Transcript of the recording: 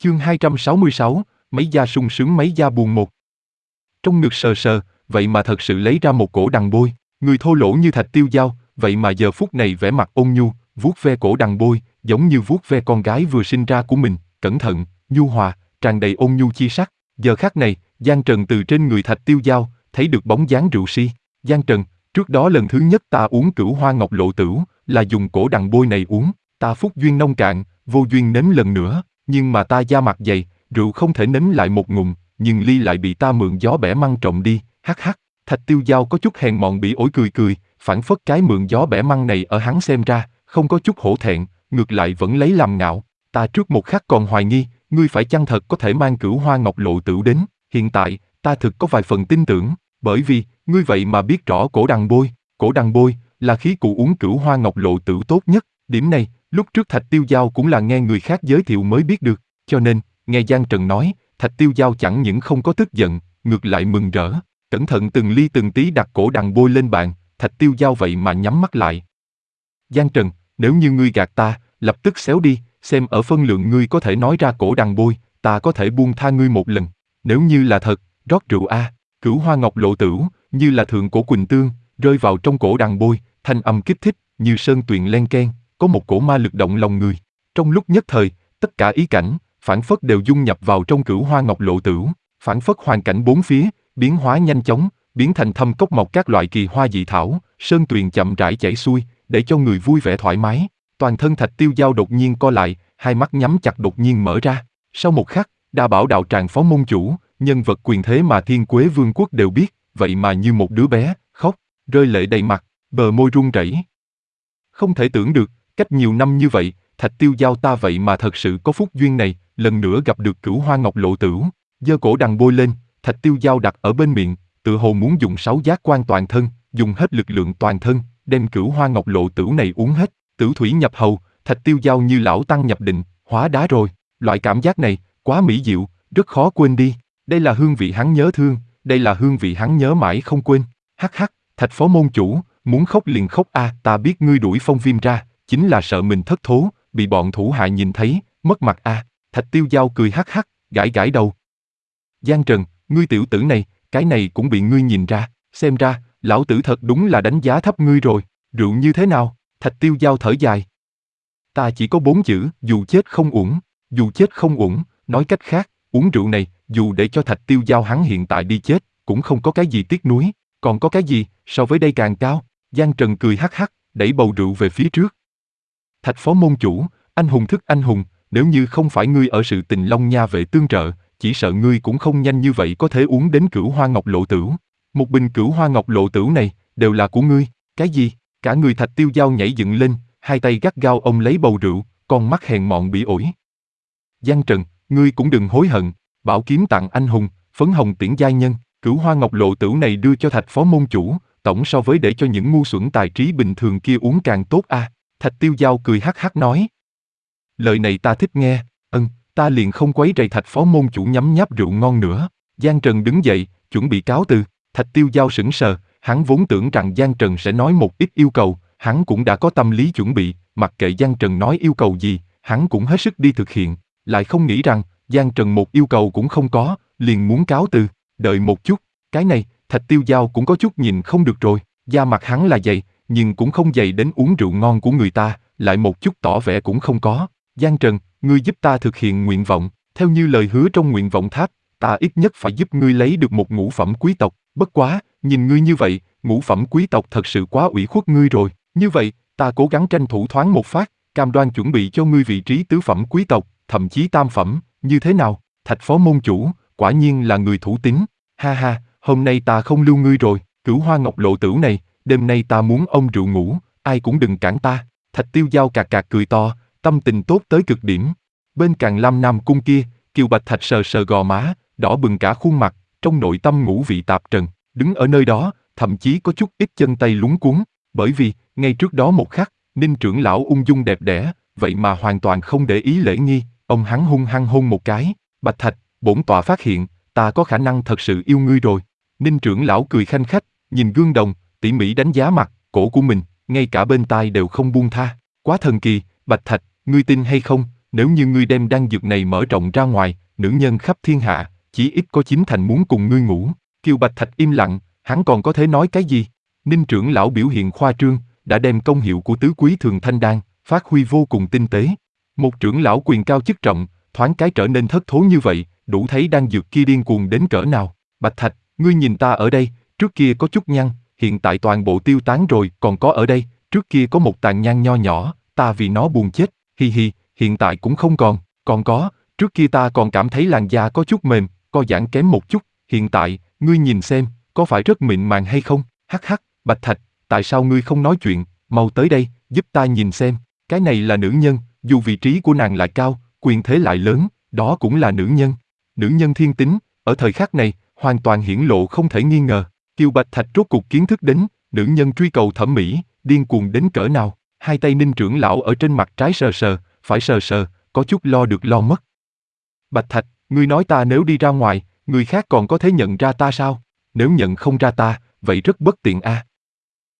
Chương 266, mấy da sung sướng mấy da buồn một. Trong ngực sờ sờ, vậy mà thật sự lấy ra một cổ đàn bôi, người thô lỗ như Thạch Tiêu Dao, vậy mà giờ phút này vẻ mặt ôn nhu, vuốt ve cổ đàn bôi, giống như vuốt ve con gái vừa sinh ra của mình, cẩn thận, nhu hòa, tràn đầy ôn nhu chi sắc. Giờ khắc này, Giang Trần từ trên người Thạch Tiêu Dao thấy được bóng dáng rượu si. Giang Trần, trước đó lần thứ nhất ta uống Cửu Hoa Ngọc Lộ Tửu, là dùng cổ đàn bôi này uống, ta phúc duyên nông cạn, vô duyên nếm lần nữa, nhưng mà ta da mặt dày, rượu không thể nếm lại một ngụm, nhưng ly lại bị ta mượn gió bẻ măng trộm đi, hắc hắc. Thạch Tiêu Dao có chút hèn mọn bỉ ổi cười cười, phảng phất cái mượn gió bẻ măng này ở hắn xem ra, không có chút hổ thẹn, ngược lại vẫn lấy làm ngạo. Ta trước một khắc còn hoài nghi, ngươi phải chăng thật có thể mang Cửu Hoa Ngọc Lộ Tửu đến, hiện tại, ta thực có vài phần tin tưởng, bởi vì, ngươi vậy mà biết rõ cổ đàn bôi, là khí cụ uống Cửu Hoa Ngọc Lộ Tửu tốt nhất, điểm này, lúc trước Thạch Tiêu Dao cũng là nghe người khác giới thiệu mới biết được, cho nên, nghe Giang Trần nói, Thạch Tiêu Dao chẳng những không có tức giận, ngược lại mừng rỡ, cẩn thận từng ly từng tí đặt cổ đàn bôi lên bàn, Thạch Tiêu Dao vậy mà nhắm mắt lại. Giang Trần, nếu như ngươi gạt ta, lập tức xéo đi, xem ở phân lượng ngươi có thể nói ra cổ đàn bôi, ta có thể buông tha ngươi một lần. Nếu như là thật, rót rượu a. Cửu Hoa Ngọc Lộ Tửu, như là thượng cổ quỳnh tương, rơi vào trong cổ đàn bôi, thanh âm kích thích, như sơn tuyền len keng, có một cổ ma lực động lòng người. Trong lúc nhất thời, tất cả ý cảnh, phảng phất đều dung nhập vào trong Cửu Hoa Ngọc Lộ Tửu, phảng phất hoàn cảnh bốn phía, biến hóa nhanh chóng, biến thành thâm cốc mọc các loại kỳ hoa dị thảo, sơn tuyền chậm rãi chảy xuôi, để cho người vui vẻ thoải mái. Toàn thân Thạch Tiêu Dao đột nhiên co lại, hai mắt nhắm chặt đột nhiên mở ra. Sau một khắc, Đa Bảo Đạo Tràng phó môn chủ, nhân vật quyền thế mà Thiên Quế Vương quốc đều biết, vậy mà như một đứa bé, khóc, rơi lệ đầy mặt, bờ môi run rẩy. Không thể tưởng được, cách nhiều năm như vậy, Thạch Tiêu Dao ta vậy mà thật sự có phúc duyên này, lần nữa gặp được Cửu Hoa Ngọc Lộ Tửu. Giơ cổ đàn bôi lên, Thạch Tiêu Dao đặt ở bên miệng, tự hồ muốn dùng 6 giác quan toàn thân, dùng hết lực lượng toàn thân, đem Cửu Hoa Ngọc Lộ Tửu này uống hết. Tửu thủy nhập hầu, Thạch Tiêu Dao như lão tăng nhập định, hóa đá rồi. Loại cảm giác này, quá mỹ diệu, rất khó quên đi. Đây là hương vị hắn nhớ thương, đây là hương vị hắn nhớ mãi không quên. Hắc hắc, Thạch phó môn chủ, muốn khóc liền khóc a. Ta biết ngươi đuổi Phong Viêm ra, chính là sợ mình thất thố, bị bọn thủ hạ nhìn thấy, mất mặt a. Thạch Tiêu Dao cười hắc hắc, gãi gãi đầu. Giang Trần, ngươi tiểu tử này, cái này cũng bị ngươi nhìn ra, xem ra, lão tử thật đúng là đánh giá thấp ngươi rồi. Rượu như thế nào? Thạch Tiêu Dao thở dài. Ta chỉ có 4 chữ, dù chết không uổng, dù chết không uổng, nói cách khác, uống rượu này, dù để cho Thạch Tiêu Dao hắn hiện tại đi chết, cũng không có cái gì tiếc nuối, còn có cái gì, so với đây càng cao. Giang Trần cười hắc hắc, đẩy bầu rượu về phía trước. Thạch phó môn chủ, anh hùng thức anh hùng, nếu như không phải ngươi ở sự tình Long Nha vệ tương trợ, chỉ sợ ngươi cũng không nhanh như vậy có thể uống đến Cửu Hoa Ngọc Lộ Tửu. Một bình Cửu Hoa Ngọc Lộ Tửu này, đều là của ngươi. Cái gì? Cả người Thạch Tiêu Dao nhảy dựng lên, hai tay gắt gao ôm lấy bầu rượu, con mắt hèn mọn bỉ ổi. Giang Trần, ngươi cũng đừng hối hận, bảo kiếm tặng anh hùng, phấn hồng tiễn giai nhân, Cửu Hoa Ngọc Lộ Tửu này đưa cho Thạch phó môn chủ, tổng so với để cho những ngu xuẩn tài trí bình thường kia uống càng tốt a. Thạch Tiêu Dao cười hắc hắc nói. Lời này ta thích nghe, ta liền không quấy rầy Thạch phó môn chủ nhấm nháp rượu ngon nữa. Giang Trần đứng dậy, chuẩn bị cáo từ. Thạch Tiêu Dao sững sờ, hắn vốn tưởng rằng Giang Trần sẽ nói một ít yêu cầu, hắn cũng đã có tâm lý chuẩn bị, mặc kệ Giang Trần nói yêu cầu gì, hắn cũng hết sức đi thực hiện, lại không nghĩ rằng, Giang Trần một yêu cầu cũng không có, liền muốn cáo từ, đợi một chút, cái này, Thạch Tiêu Dao cũng có chút nhìn không được rồi, da mặt hắn là dày, nhưng cũng không dày đến uống rượu ngon của người ta, lại một chút tỏ vẻ cũng không có. Giang Trần, ngươi giúp ta thực hiện nguyện vọng, theo như lời hứa trong nguyện vọng tháp, ta ít nhất phải giúp ngươi lấy được một ngũ phẩm quý tộc, bất quá, nhìn ngươi như vậy, ngũ phẩm quý tộc thật sự quá ủy khuất ngươi rồi, như vậy, ta cố gắng tranh thủ thoáng một phát, cam đoan chuẩn bị cho ngươi vị trí tứ phẩm quý tộc, thậm chí tam phẩm, như thế nào? Thạch phó môn chủ, quả nhiên là người thủ tín, ha ha, hôm nay ta không lưu ngươi rồi, Cửu Hoa Ngọc Lộ Tửu này, đêm nay ta muốn ôm rượu ngủ, ai cũng đừng cản ta. Thạch Tiêu Dao cạc cạc cười to, tâm tình tốt tới cực điểm. Bên Càn Lam Nam cung kia, Kiều Bạch Thạch sờ sờ gò má, đỏ bừng cả khuôn mặt, trong nội tâm ngũ vị tạp trần, đứng ở nơi đó, thậm chí có chút ít chân tay luống cuống, bởi vì, ngay trước đó một khắc, Ninh trưởng lão ung dung đẹp đẽ, vậy mà hoàn toàn không để ý lễ nghi, ông hắn hung hăng hôn một cái. Bạch Thạch, bổn tọa phát hiện, ta có khả năng thật sự yêu ngươi rồi. Ninh trưởng lão cười khanh khách, nhìn gương đồng, tỉ mỉ đánh giá mặt, cổ của mình, ngay cả bên tai đều không buông tha. Quá thần kỳ, Bạch Thạch, ngươi tin hay không, Nếu như ngươi đem đan dược này mở rộng ra ngoài, nữ nhân khắp thiên hạ, chỉ ít có 9 thành muốn cùng ngươi ngủ. Kiều Bạch Thạch im lặng, hắn còn có thể nói cái gì? Ninh trưởng lão biểu hiện khoa trương, đã đem công hiệu của tứ quý thường thanh đan phát huy vô cùng tinh tế. Một trưởng lão quyền cao chức trọng, thoáng cái trở nên thất thố như vậy, đủ thấy đan dược kia điên cuồng đến cỡ nào. Bạch Thạch, ngươi nhìn ta ở đây, trước kia có chút nhăn, hiện tại toàn bộ tiêu tán rồi, còn có ở đây, trước kia có một tàn nhang nho nhỏ, ta vì nó buồn chết, hi hi, hiện tại cũng không còn có, trước kia ta còn cảm thấy làn da có chút mềm, co giãn kém một chút, hiện tại, ngươi nhìn xem, có phải rất mịn màng hay không? Hắc hắc, Bạch Thạch, tại sao ngươi không nói chuyện, mau tới đây, giúp ta nhìn xem, cái này là nữ nhân, dù vị trí của nàng lại cao, quyền thế lại lớn, đó cũng là nữ nhân. Nữ nhân thiên tính, ở thời khắc này, hoàn toàn hiển lộ không thể nghi ngờ. Kiều Bạch Thạch rốt cuộc kiến thức đến, nữ nhân truy cầu thẩm mỹ, điên cuồng đến cỡ nào. Hai tay Ninh trưởng lão ở trên mặt trái sờ sờ, phải sờ sờ, có chút lo được lo mất. Bạch Thạch, ngươi nói ta nếu đi ra ngoài, người khác còn có thể nhận ra ta sao? Nếu nhận không ra ta, vậy rất bất tiện a.